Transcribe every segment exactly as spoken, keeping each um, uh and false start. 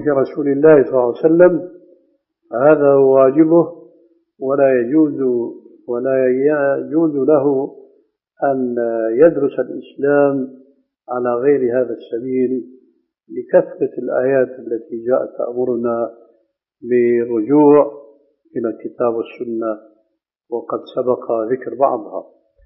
حديث رسول الله صلى الله عليه وسلم هذا هو واجبه، ولا يجوز ولا يجوز له أن يدرس الإسلام على غير هذا السبيل لكثرة الآيات التي جاءت تأمرنا بالرجوع إلى الكتاب والسنة، وقد سبق ذكر بعضها.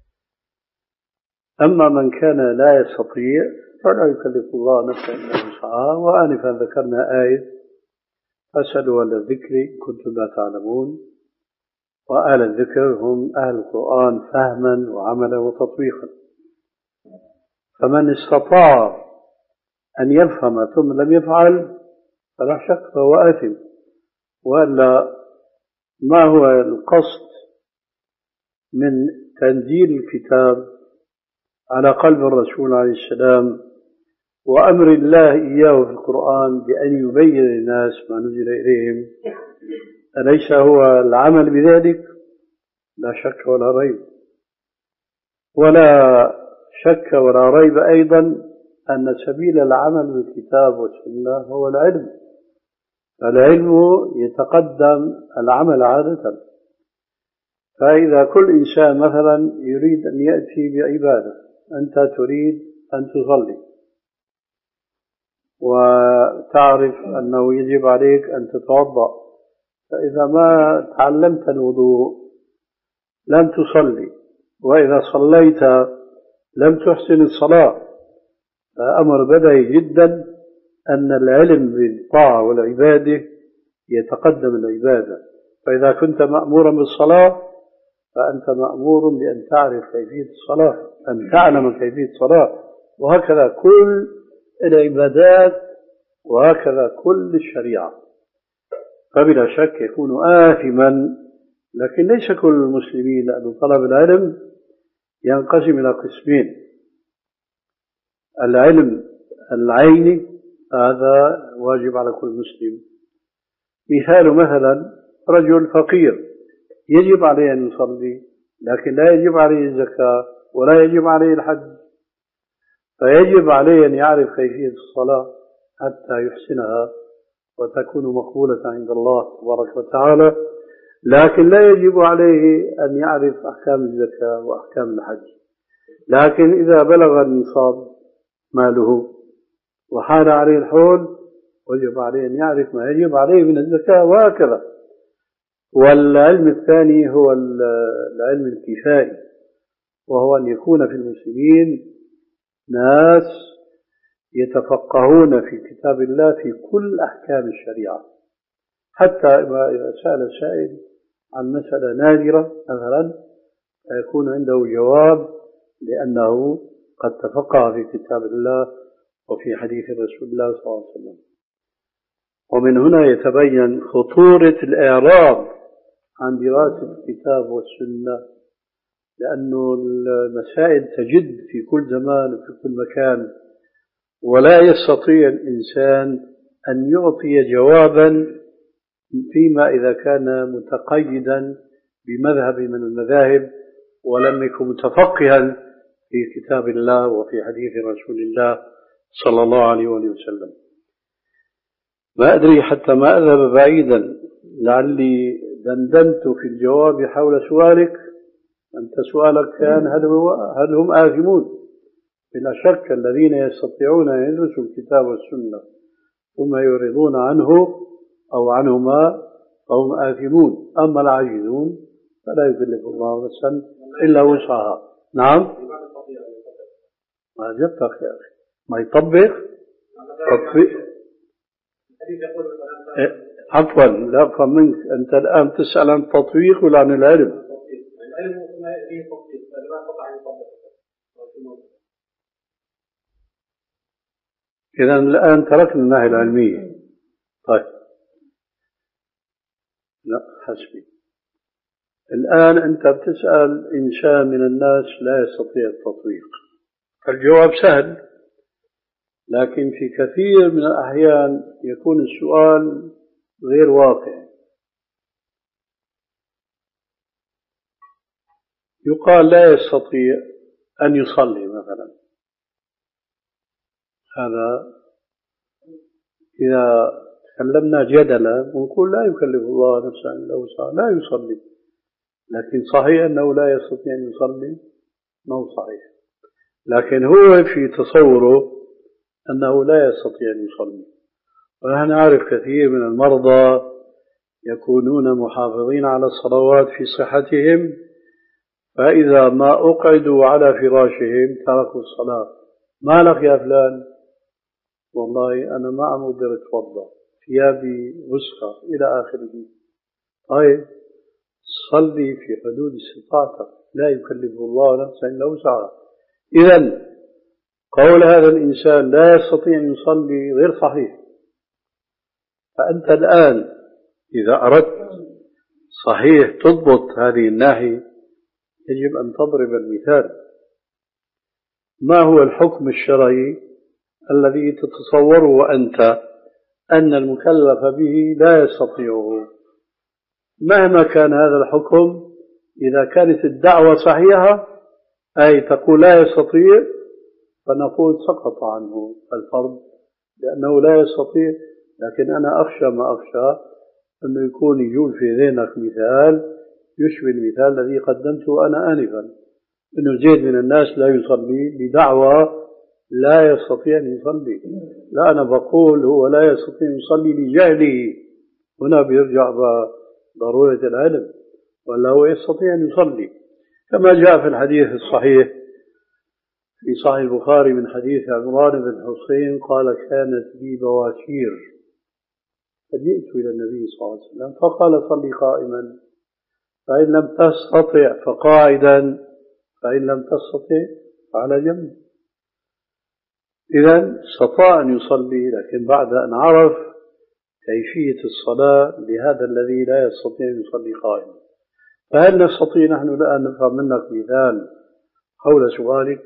أما من كان لا يستطيع فلا يكلف الله نفسا إلا وسعها. وآنفا ذكرنا آية فاسألوا أهل الذكر كنتم لا تعلمون، وأهل الذكر هم أهل القرآن فهما وعملا وتطبيقا. فمن استطاع أن يفهم ثم لم يفعل فلا شك فهو آثم. وإلا ما هو القصد من تنزيل الكتاب على قلب الرسول عليه السلام وأمر الله إياه في القرآن بأن يبين للناس ما نزل إليهم؟ أليس هو العمل بذلك؟ لا شك ولا ريب. ولا شك ولا ريب أيضا أن سبيل العمل بالكتاب والسنة هو العلم. العلم يتقدم العمل عادة. فإذا كل إنسان مثلا يريد أن يأتي بعبادة، أنت تريد أن تصلي وتعرف أنه يجب عليك أن تتوضأ، فإذا ما تعلمت الوضوء لم تصلي، وإذا صليت لم تحسن الصلاة. فأمر بديهي جدا أن العلم بالطاعة والعبادة يتقدم العبادة. فإذا كنت مأمورا بالصلاة فأنت مأمور بأن تعرف كيفية الصلاة، أن تعلم كيفية الصلاة، وهكذا كل العبادات وهكذا كل الشريعة. فبلا شك يكون آثما. لكن ليس كل المسلمين، لأن طلب العلم ينقسم إلى قسمين: العلم العيني هذا واجب على كل مسلم. مثال مثلا رجل فقير يجب عليه أن يصلي، لكن لا يجب عليه الزكاة ولا يجب عليه الحج، فيجب عليه أن يعرف كيفية الصلاة حتى يحسنها وتكون مقبولة عند الله تبارك وتعالى. لكن لا يجب عليه أن يعرف أحكام الزكاة وأحكام الحج. لكن إذا بلغ النصاب ماله وحال عليه الحول وجب عليه أن يعرف ما يجب عليه من الزكاة، وهكذا. والعلم الثاني هو العلم الكفائي، وهو أن يكون في المسلمين ناس يتفقهون في كتاب الله في كل أحكام الشريعة، حتى إذا سأل سائل عن مسألة نادرة مثلا فيكون عنده جواب لأنه قد تفقه في كتاب الله وفي حديث رسول الله صلى الله عليه وسلم. ومن هنا يتبين خطورة الإعراض عن دراسة الكتاب والسنة، لأنه المسائل تجد في كل زمان وفي كل مكان، ولا يستطيع الإنسان أن يعطي جوابا فيما إذا كان متقيدا بمذهب من المذاهب ولم يكن متفقها في كتاب الله وفي حديث رسول الله صلى الله عليه وسلم. ما أدري حتى ما أذهب بعيدا، لعلي دندنت في الجواب حول سؤالك. أنت سؤالك كان هل, هو هل هم آثمون؟ بلا شك الذين يستطيعون أن يدرسوا الكتاب والسنة ثم يعرضون عنه أو عنهما فهم آثمون. أما العاجزون فلا يكلف الله نفسا إلا وسعها. نعم، ما جبتك يا أخي، ما يطبق تطبيق. عفوا لا أفهم منك، أنت الآن تسأل عن التطبيق ولا عن العلم؟ إذا الآن تركنا الناحية العلمية. طيب لا حسبي. الآن أنت بتسأل إنسان من الناس لا يستطيع التطبيق، فالجواب سهل، لكن في كثير من الأحيان يكون السؤال غير واقع. يقال لا يستطيع أن يصلي مثلا، هذا إذا تكلمنا جدلا ونقول لا يكلف الله نفسا إلا وسعها لا يصلي، لكن صحيح أنه لا يستطيع أن يصلي؟ ما هو صحيح، لكن هو في تصوره أنه لا يستطيع أن يصلي. ونحن نعرف كثير من المرضى يكونون محافظين على الصلوات في صحتهم، فإذا ما أقعدوا على فراشهم تركوا الصلاة. ما لك يا فلان؟ والله أنا ما عم أقدر أتوضأ، ثيابي وسخة إلى آخره. طيب صلي في حدود استطاعتك، لا يكلف الله نفسا إلا وسعها. إذن قول هذا الإنسان لا يستطيع أن يصلي غير صحيح. فأنت الآن إذا أردت صحيح تضبط هذه الناحية يجب أن تضرب المثال. ما هو الحكم الشرعي الذي تتصوره أنت أن المكلف به لا يستطيعه؟ مهما كان هذا الحكم، إذا كانت الدعوة صحيحة أي تقول لا يستطيع، فنقول سقط عنه الفرض لأنه لا يستطيع. لكن أنا أخشى ما أخشى أنه يكون يجول في ذهنك مثال يشبه المثال الذي قدمته أنا آنفا، أنه زيد من الناس لا يصلي بدعوى لا يستطيع أن يصلي. لا، أنا بقول هو لا يستطيع أن يصلي لجهله، هنا بيرجع ضرورة العلم، ولا هو يستطيع أن يصلي كما جاء في الحديث الصحيح في صحيح البخاري من حديث عمران بن حسين قال كانت لي بواشير فجئت إلى النبي صلى الله عليه وسلم فقال صلي قائما، فإن لم تستطع فقاعدا، فإن لم تستطع فعلى جنب. إذن استطاع أن يصلي، لكن بعد أن عرف كيفية الصلاة لهذا الذي لا يستطيع أن يصلي قائما. فهل نستطيع نحن الآن نفهم منك مثال حول سؤالك؟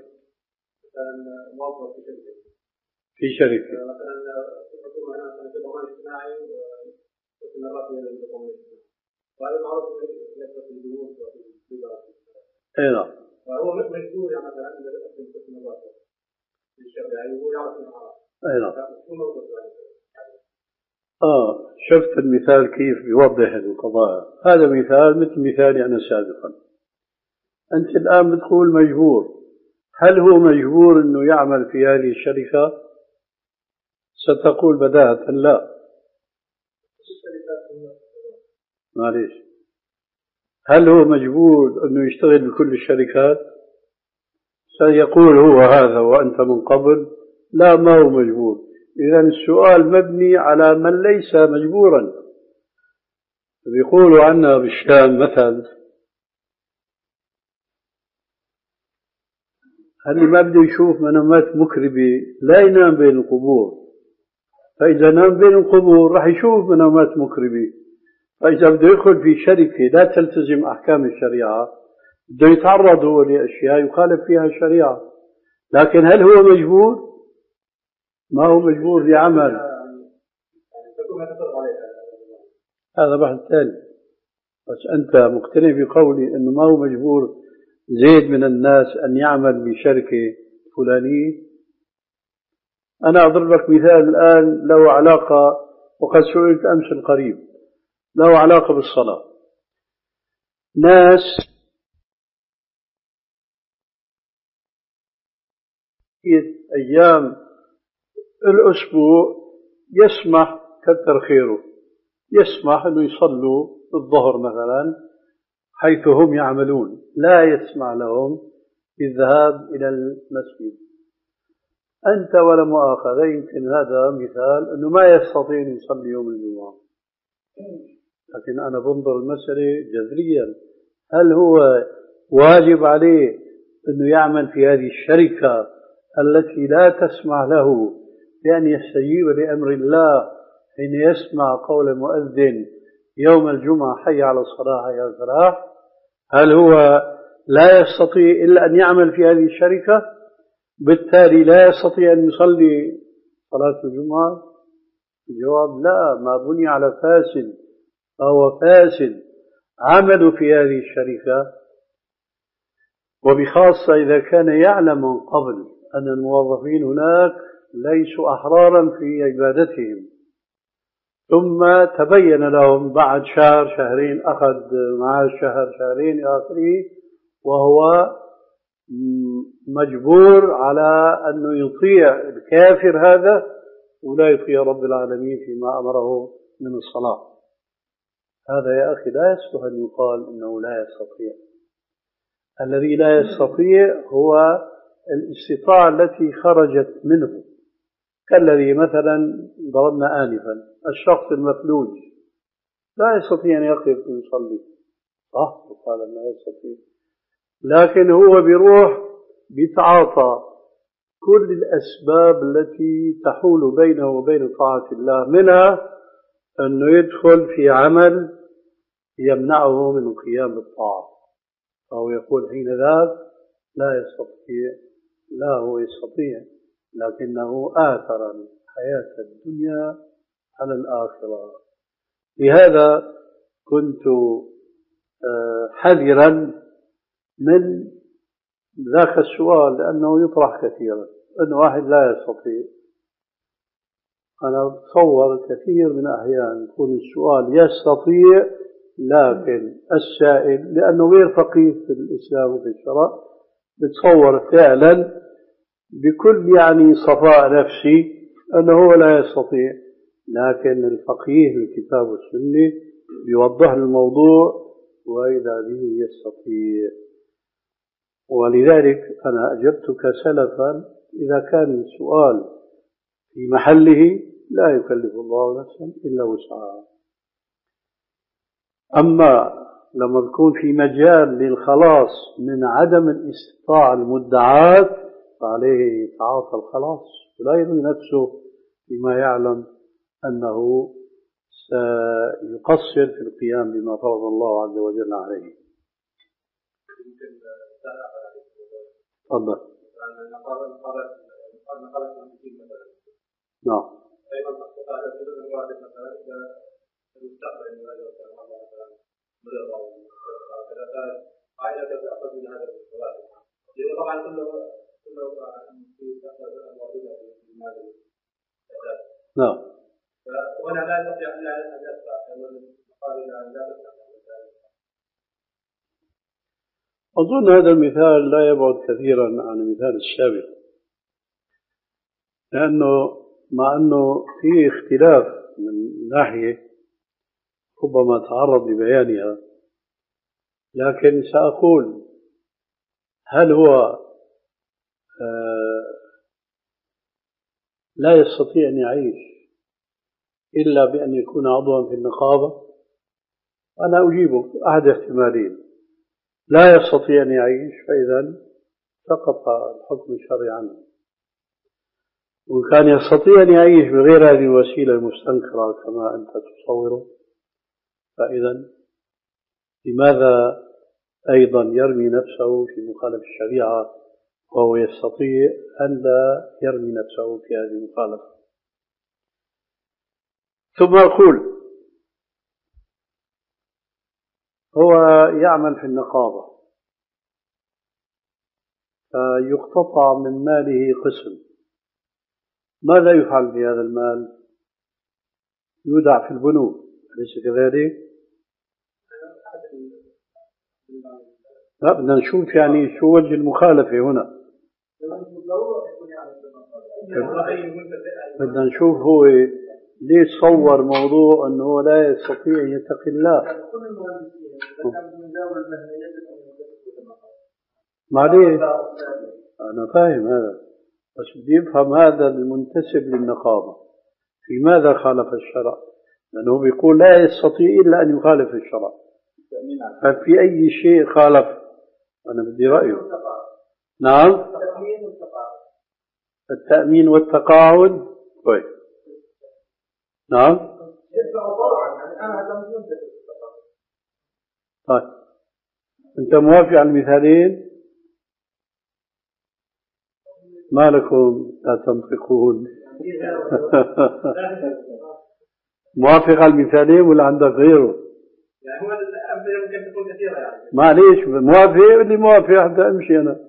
في شركة وهذا معروف في الجنوب وفي اي نعم. فهو مشهور يعني مثلا اذا يقدم قسم الراتب للشرعي وهو يعرف الحرام. اي نعم. اه شفت المثال كيف بيوضح القضايا. هذا مثال مثل مثالي انا سابقا. انت الان بتقول مجبور، هل هو مجبور انه يعمل في هذه الشركة؟ ستقول بداهة لا. معليش، هل هو مجبور أنه يشتغل بكل الشركات؟ سيقول هو هذا وأنت من قبل لا، ما هو مجبور. إذن السؤال مبني على من ليس مجبورا. بيقولوا عنا بالشام مثل اللي ما بده يشوف منامات مكربة لا ينام بين القبور، فإذا نام بين القبور راح يشوف منامات مكربة. فإذا بده يدخل في شركة لا تلتزم أحكام الشريعة بده يتعرض هو لأشياء يخالف فيها الشريعة. لكن هل هو مجبور؟ ما هو مجبور لعمل. هذا بحث ثاني. بس أنت مقتنع بقولي أنه ما هو مجبور زيد من الناس أن يعمل بشركة فلانية. أنا أضرب لك مثال الآن له علاقة، وقد سئلت أمس القريب، له علاقة بالصلاة. ناس أيام الأسبوع يسمح كتر خيره يسمح أنه يصلوا الظهر مثلا حيث هم يعملون، لا يسمع لهم بالذهاب إلى المسجد. أنت ولا مؤاخذة يمكن هذا مثال أنه ما يستطيع أن يصلي يوم الجمعة، لكن أنا بنظر المسألة جذريا. هل هو واجب عليه أنه يعمل في هذه الشركة التي لا تسمح له بأن يستجيب لأمر الله حين يسمع قول المؤذن يوم الجمعة حي على الصلاة حي على الفلاح؟ هل هو لا يستطيع إلا أن يعمل في هذه الشركة بالتالي لا يستطيع أن يصلي صلاة الجمعة؟ الجواب لا، ما بني على فاسد فهو فاسد. عملوا في هذه الشركة، وبخاصة إذا كان يعلم من قبل أن الموظفين هناك ليسوا أحرارا في عبادتهم، ثم تبين لهم بعد شهر شهرين أخذ معاه شهر شهرين إلى آخره، وهو مجبور على أنه يطيع الكافر هذا ولا يطيع رب العالمين فيما أمره من الصلاة. هذا يا أخي لا يصلح أن يقال إنه لا يستطيع. الذي لا يستطيع هو الاستطاعة التي خرجت منه، كالذي مثلا ضربنا آنفا الشخص المفلوج لا يستطيع أن يقف ويصلي، صح؟ قال لا يستطيع، لكن هو بيروح بيتعاطى كل الأسباب التي تحول بينه وبين طاعة الله، منها أنه يدخل في عمل يمنعه من القيام بالطاعة، فهو يقول حين ذاك لا يستطيع. لا، هو يستطيع، لكنه آثر الحياة الدنيا على الآخرة. لهذا كنت حذرا من ذاك السؤال، لأنه يطرح كثيرا أن واحد لا يستطيع. أنا أتصور كثير من أحيان يكون السؤال يستطيع، لكن السائل لأنه غير فقيه في الإسلام وفي الشرع بتصور فعلا بكل يعني صفاء نفسي أنه لا يستطيع، لكن الفقيه في الكتاب والسنة يوضح الموضوع وإذا به يستطيع. ولذلك أنا أجبتك سلفا إذا كان السؤال في محله لا يكلف الله نفسا إلا وسعها. أما لما يكون في مجال للخلاص من عدم الاستطاعة المدعاة فعليه يتعاطى الخلاص ولا يرمي نفسه بما يعلم أنه سيقصر في القيام بما فرض الله عز وجل عليه. تفضل. نعم. طبعا كله كله نعم. وأنا لا أستطيع إلا أن أدفع المقابل أن لا أدفع. أظن هذا المثال لا يبعد كثيرا عن المثال السابق، لأنه مع أنه في اختلاف من ناحية ربما تعرض لبيانها، لكن سأقول هل هو لا يستطيع أن يعيش إلا بأن يكون عضوا في النقابة؟ أنا أجيبك أحد احتمالين: لا يستطيع أن يعيش، فإذا سقط الحكم الشرعي عنه. وكان يستطيع أن يعيش بغير هذه الوسيلة المستنكرة كما أنت تصوره، فإذا لماذا أيضا يرمي نفسه في مخالفة الشريعة وهو يستطيع أن لا يرمي نفسه في هذه المخالفة؟ ثم أقول هو يعمل في النقابة فيقتطع من ماله قسم، ماذا يفعل بهذا المال؟ يودع في البنوك، أليس كذلك؟ لا، بدنا نشوف يعني شو وجه المخالفة هنا. بدنا نشوف هو ليش صور موضوع أنه لا يستطيع أن يتقي الله. معليش، أنا فاهم هذا، بس بدي أفهم هذا المنتسب للنقابة في ماذا خالف الشرع؟ لأنه بيقول لا يستطيع إلا أن يخالف الشرع، ففي أي شيء خالف؟ أنا بدي رأيه. نعم، التأمين والتقاعد. طيب، نعم. طيب، أنت موافق على المثالين؟ ما لكم لا تنطقون؟ موافق على المثالين ولا عندك غيره؟ يعني هو الأمثلة يمكن تكون كثيرة يعني. معليش، موافق اللي موافق حتى أمشي أنا.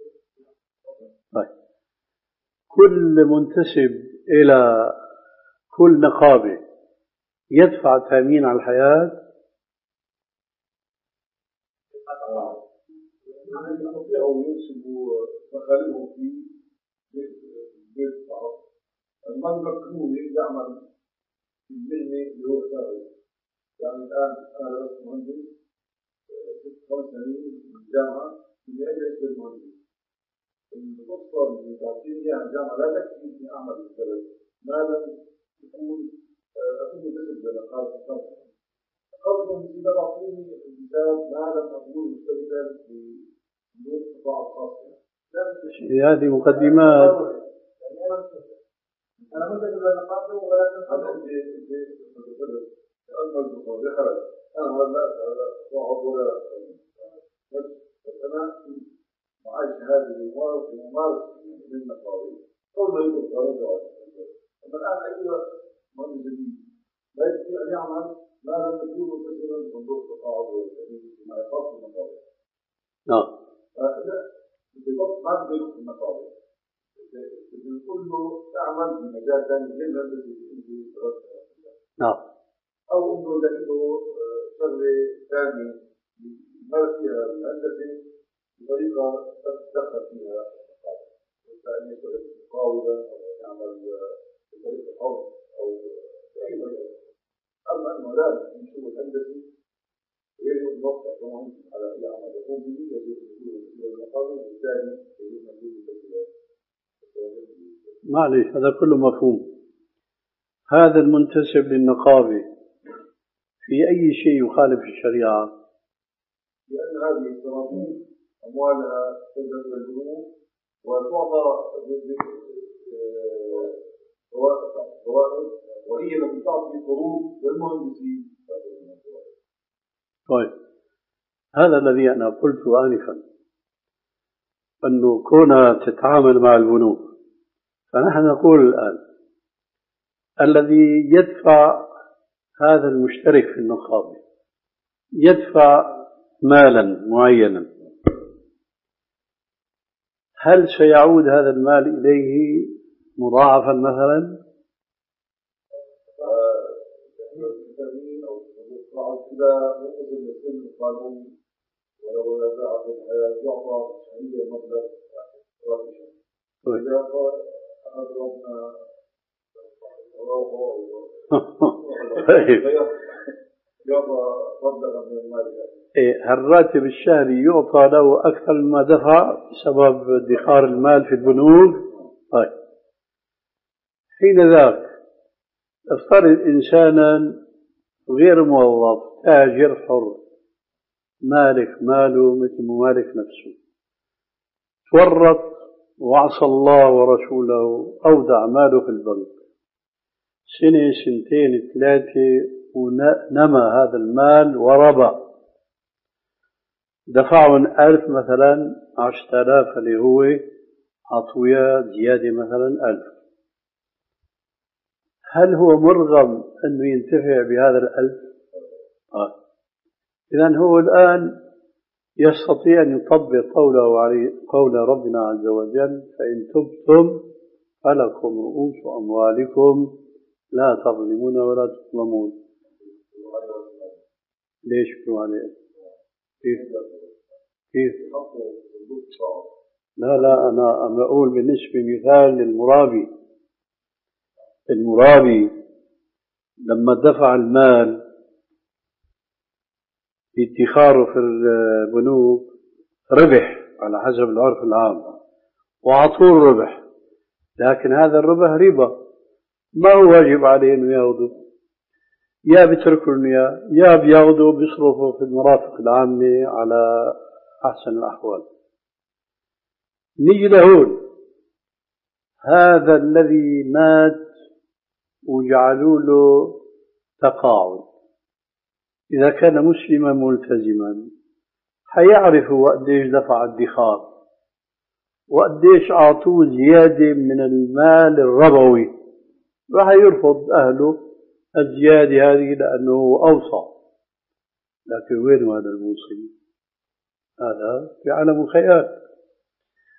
طيب، كل منتسب إلى كل نقابة يدفع تأمين على الحياة؟ يعني يستطيعوا ينسبوا مخالبهم في بيت الطعام. ما يمكنون يعمل في المهنة اللي هو شاغل. يعني الآن أنا درست مهندس ست خمس سنين في الجامعة اللي أجل أسبوع المهندس. القصة اللي تعطيني إياها الجامعة لا تكفي إني أعمل في البلد ما لم تكون أكون مدرب لنقابة الصرف. قبل إذا تعطيني الكتاب ما لم أكون مشتركا في نور القطاع الخاص. هذه مقدمات. أنا مدرب لنقابة ولكن قبل أما الدكتور خرج أنا ولا أقعد ولا بس أنا معايش هذه الممارسة الممارسة من النقابة كل ما يقول قرار أما الآن أي مهندس جديد لا يستطيع أن يعمل ما لم يكن متصلا بصندوق التقاعد والتأمين فيما يخص النقابة. نعم. بالضبط ما تدرك النقابة. إذا كله تعمل في مجال ثاني غير الذي في دراسة. نعم. أو إنه له شغلة ثانية يمارس فيها الهندسة بطريقة تتدخل فيها النقابة. مثل يشتغل مقاولا أو يعمل بطريقة حر أو بأي طريقة. أما أنه لا يشتغل الهندسي غير الوقت كمان على أي عمل يقوم به يجب أن يكون النقابة وبالتالي يجب أن يكون معليش هذا كله مفهوم. هذا المنتسب للنقابة في أي شيء يخالف الشريعة؟ لأن هذه الصناديق أموالها تذهب إلى البنوك وتعطى فوائد وهي التي تعطي قروض للمهندسين. طيب هذا الذي أنا قلته آنفا أنه كونها تتعامل مع البنوك، فنحن نقول الآن الذي يدفع هذا المشترك في النقابة يدفع مالا معينا، هل سيعود هذا المال إليه مضاعفا مثلا؟ إذا نقصد السن القانون ولو نزع في الحياة يعطى شهية مبلغ رئيسي. إذا أضربنا يعطى مبلغا من المال. الراتب الشهري يعطى له أكثر مما دفع بسبب ادخار المال في البنوك. طيب حين ذاك افترض إنسانا غير موظف تاجر حر مالك ماله مثل مالك نفسه، تورط وعصى الله ورسوله أودع ماله في البنك سنة سنتين ثلاثة ونمى هذا المال وربى، دفعهم ألف مثلا عشرة آلاف اللي هو عطوية زيادة مثلا ألف، هل هو مرغم أنه ينتفع بهذا الألف؟ آه. إذن هو الآن يستطيع أن يطبق قوله عليه قول ربنا عز وجل فإن تبتم فلكم رؤوس أموالكم لا تظلمون ولا تظلمون. ليش شو عليه؟ كيف؟ كيف؟ لا لا أنا أنا أقول بالنسبة مثال للمرابي، المرابي لما دفع المال ادخاره في البنوك ربح على حسب العرف العام وعطوه الربح، لكن هذا الربح ربا ما هو واجب عليه انه ياخذه، يا بيتركوا النية يا بياخذوا بيصرفوا في المرافق العامة على احسن الاحوال. نيجي لهون هذا الذي مات وجعلوا له تقاعد، إذا كان مسلما ملتزما حيعرف وقديش دفع الادخار وقديش أعطوه زيادة من المال الربوي، راح يرفض أهله الزيادة هذه لأنه أوصى. لكن وين هذا الموصي؟ هذا في عالم الخيال.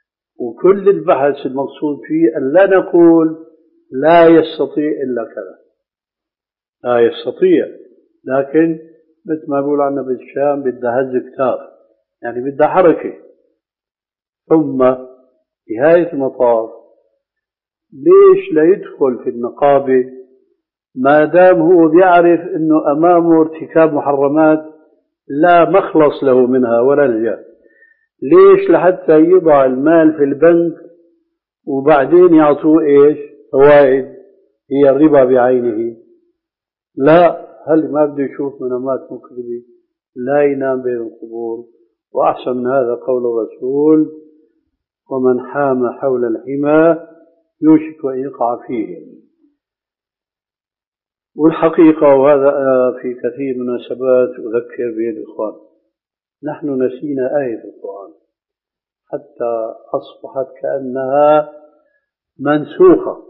وكل البحث المقصود فيه أن لا نقول لا يستطيع إلا كذا، لا يستطيع. لكن مثل ما بيقول عنا بالشام بدها هز كتاف، يعني بدها حركة. ثم في نهاية المطاف ليش لا يدخل في النقابة ما دام هو بيعرف أنه أمامه ارتكاب محرمات لا مخلص له منها ولا نجاة؟ ليش لحتى يضع المال في البنك وبعدين يعطوه إيش فوائد هي الربا بعينه؟ لا، هل ما بده يشوف منامات مكذبة؟ لا ينام بين القبور. وأحسن من هذا قول الرسول: ومن حام حول الحمى يوشك أن يقع فيه. والحقيقة، وهذا في كثير من المناسبات أذكر به الإخوان، نحن نسينا آية في القرآن حتى أصبحت كأنها منسوخة،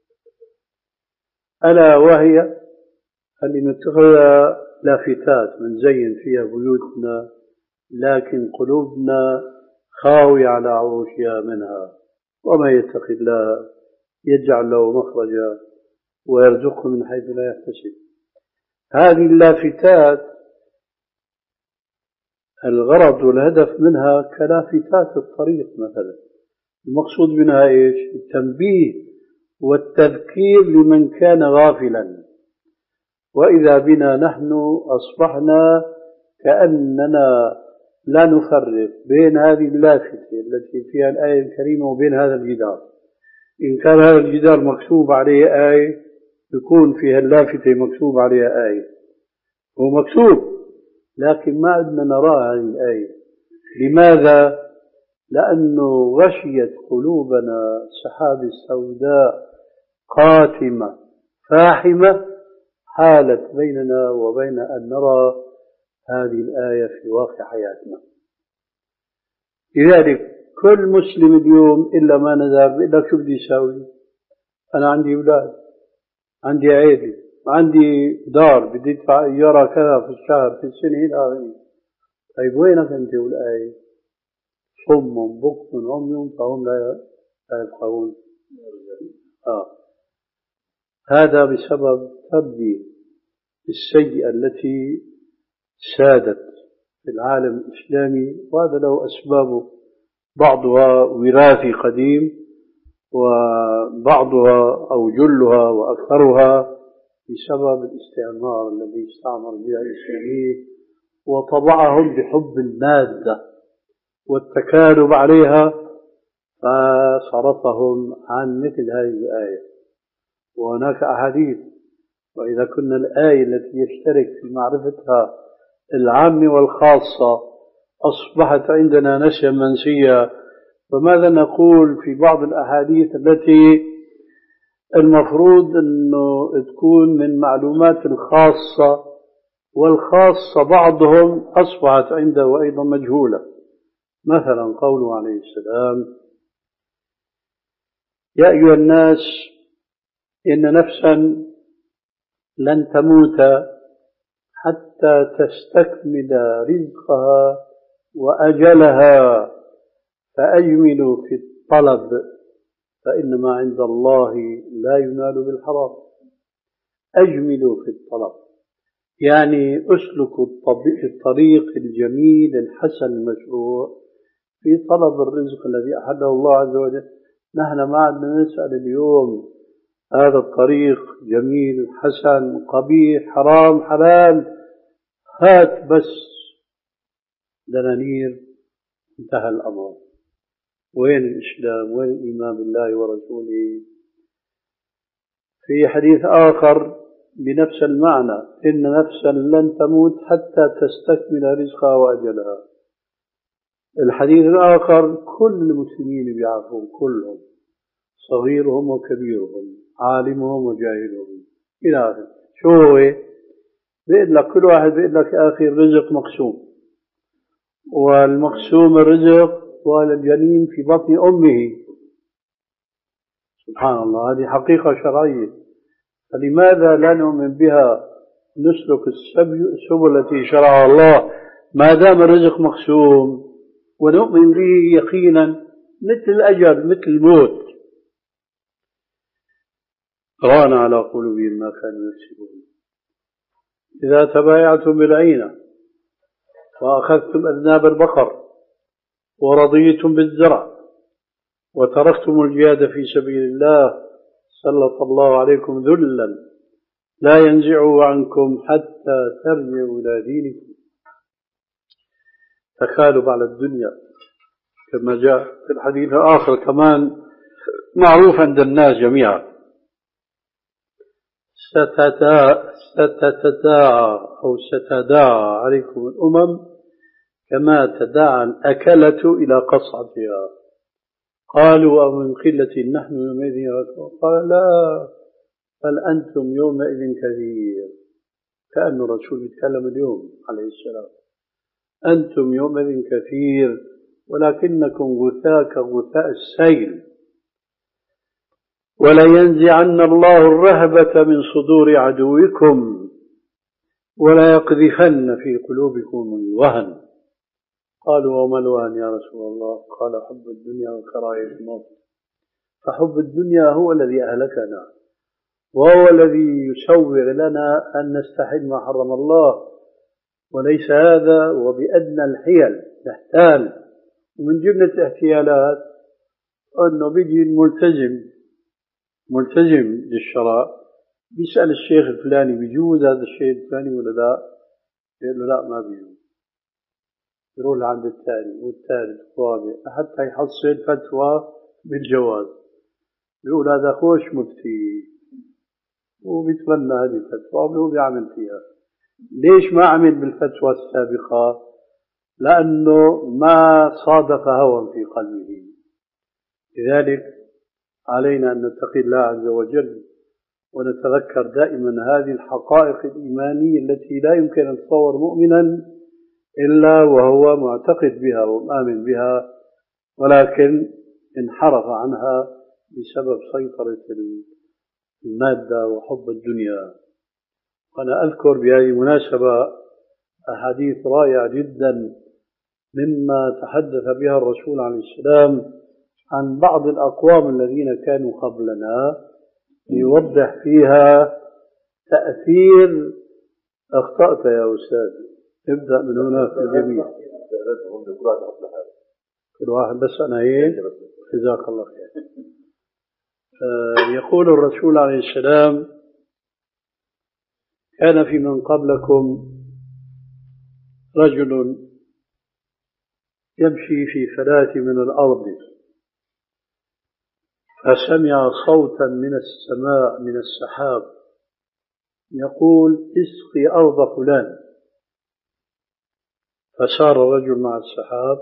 ألا وهي اللي نتخذ لافتات من زين فيها بيوتنا لكن قلوبنا خاوية على عروشها منها. وما يتق الله يجعل له مخرجا ويرزقه من حيث لا يحتسب. هذه اللافتات الغرض والهدف منها كلافتات الطريق مثلا، المقصود منها إيش؟ التنبيه والتذكير لمن كان غافلا. وإذا بنا نحن أصبحنا كأننا لا نفرق بين هذه اللافتة التي فيها الآية الكريمة وبين هذا الجدار. إن كان هذا الجدار مكتوب عليه آية يكون فيها اللافتة مكتوب عليها آية، هو مكتوب لكن ما عدنا نرى هذه الآية. لماذا؟ لأنه غشيت قلوبنا سحاب السوداء قاتمة فاحمة حالت بيننا وبين أن نرى هذه الآية في واقع حياتنا. لذلك كل مسلم اليوم إلا ما نذهب بيقول لك شو بدي أسوي؟ أنا عندي أولاد، عندي عائلة، عندي دار بدي أدفع إيجارها كذا في الشهر في السنة إلى آخره. طيب وينك أنت والآية؟ صم بكم عمي فهم لا يفقهون. آه. هذا بسبب تربية السيئة التي سادت في العالم الإسلامي، وهذا له أسبابه، بعضها وراثي قديم وبعضها أو جلها وأكثرها بسبب الاستعمار الذي استعمر بها الإسلامية وطبعهم بحب المادة والتكالب عليها، فصرفهم عن مثل هذه الآية. وهناك أحاديث: وإذا كنا الآية التي يشترك في معرفتها العامة والخاصة أصبحت عندنا نسيا منسيا، فماذا نقول في بعض الأحاديث التي المفروض أنه تكون من معلومات الخاصة، والخاصة بعضهم أصبحت عنده أيضا مجهولة؟ مثلا قوله عليه السلام: يا أيها الناس إن نفسا لن تموت حتى تستكمل رزقها وأجلها فأجملوا في الطلب فإن ما عند الله لا ينال بالحرام. أجملوا في الطلب يعني أسلكوا الطريق الجميل الحسن المشروع في طلب الرزق الذي أحله الله عز وجل. نحن ما عندنا نسأل اليوم هذا الطريق جميل حسن قبيح حرام حلال، هات بس دنانير انتهى الأمر. وين الإسلام؟ وين الإيمان بالله ورسوله؟ في حديث آخر بنفس المعنى: إن نفسا لن تموت حتى تستكمل رزقها وأجلها. الحديث الآخر كل المسلمين بيعرفون، كلهم صغيرهم وكبيرهم عالمهم وجاهلهم إلى آخره. شو هو؟ بيقول لك كل واحد بيقول لك يا أخي الرزق مقسوم، والمقسوم الرزق والجنين في بطن أمه. سبحان الله، هذه حقيقة شرعية، فلماذا لا نؤمن بها؟ نسلك السبل التي شرعها الله ما دام الرزق مقسوم، ونؤمن به يقينا مثل الأجل مثل الموت. ران على قلوبهم ما كانوا يكسبون. إذا تبايعتم بالعينة وأخذتم أذناب البقر ورضيتم بالزرع وتركتم الجهاد في سبيل الله سلط الله عليكم ذلا لا ينزعه عنكم حتى ترجعوا إلى دينكم. تكالب على الدنيا كما جاء في الحديث الآخر كمان معروف عند الناس جميعا، ستتداعى أو ستداعى عليكم الأمم كما تداعى الأكلة إلى قصعتها. قالوا أمن قلة نحن يومئذ يا رسول الله؟ قال لا، بل أنتم يومئذ كثير. كأن الرسول يتكلم اليوم عليه السلام. أنتم يومئذ كثير ولكنكم غثاء كغثاء السيل، ولينزعن الله الرهبة من صدور عدوكم ولا يقذفن في قلوبكم الوهن. قالوا وما الوهن يا رسول الله؟ قال حب الدنيا وكراهية الموت. فحب الدنيا هو الذي أهلكنا، وهو الذي يسوغ لنا أن نستحل ما حرم الله، وليس هذا وبأدنى الحيل نحتال. ومن جملة الاحتيالات أنه بيجي الملتزم ملتزم للشرع بيسأل الشيخ الفلاني بيجوز هذا الشيء الفلاني ولا لا؟ يقول له لا ما بيجوز. يروح عند الثاني والثالث والرابع حتى يحصل فتوى بالجواز. يقول هذا خوش مفتي وبيتبنى هذه الفتوى وبيعمل فيها. ليش ما عمل بالفتوى السابقة؟ لأنه ما صادف هوى في قلبه. لذلك علينا أن نتقي الله عز وجل ونتذكر دائما هذه الحقائق الإيمانية التي لا يمكن أن تصور مؤمنا إلا وهو معتقد بها ومآمن بها، ولكن انحرف عنها بسبب سيطرة المادة وحب الدنيا. وأنا أذكر بهذه المناسبة أحاديث رائعة جدا مما تحدث بها الرسول عليه السلام عن بعض الأقوام الذين كانوا قبلنا، ليوضح فيها تأثير. أخطأت يا أستاذ، ابدأ من هنا في الجميع. كل واحد بس أنا هيك جزاك الله خير. يقول الرسول عليه السلام كان في من قبلكم رجل يمشي في فلاة من الأرض فسمع صوتا من السماء من السحاب يقول اسقي أرض فلان. فسار الرجل مع السحاب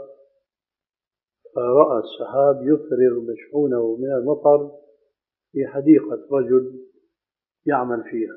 فرأى السحاب يفرغ مشحونه من المطر في حديقة رجل يعمل فيها.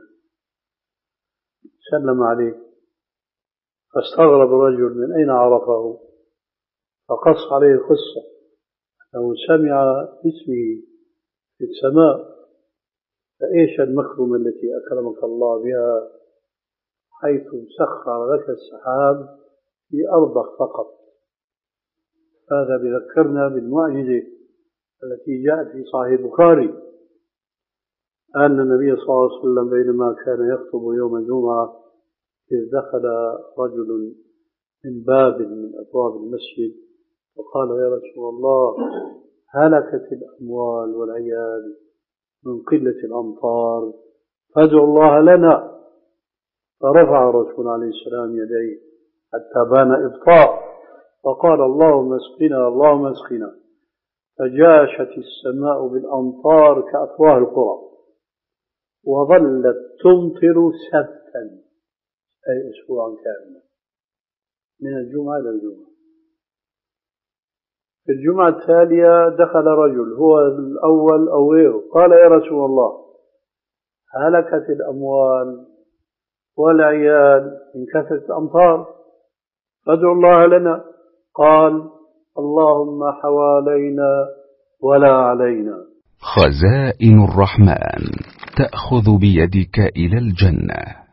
سلم عليه فاستغرب الرجل من أين عرفه، فقص عليه القصة أنه سمع اسمه في السماء. فإيش المكرمة التي أكرمك الله بها حيث سخر لك السحاب في أرضك فقط؟ هذا بذكرنا بالمعجزة التي جاءت في صحيح البخاري أن النبي صلى الله عليه وسلم بينما كان يخطب يوم الجمعة إذ دخل رجل من باب من أبواب المسجد وقال يا رسول الله هلكت الأموال والعيال من قلة الأمطار فادعوا الله لنا. فرفع الرسول عليه السلام يديه حتى بان إبطاء فقال اللهم اسقنا اللهم اسقنا، فجاشت السماء بالأمطار كأفواه القرى وظلت تمطر سبتا أي أسبوعا كاملا من الجمعة إلى الجمعة. في الجمعة التالية دخل رجل هو الأول أو غيره قال يا رسول الله هلكت الأموال والعيال من كثرة الأمطار فادعوا الله لنا. قال اللهم حوالينا ولا علينا. خزائن الرحمن تأخذ بيدك إلى الجنة.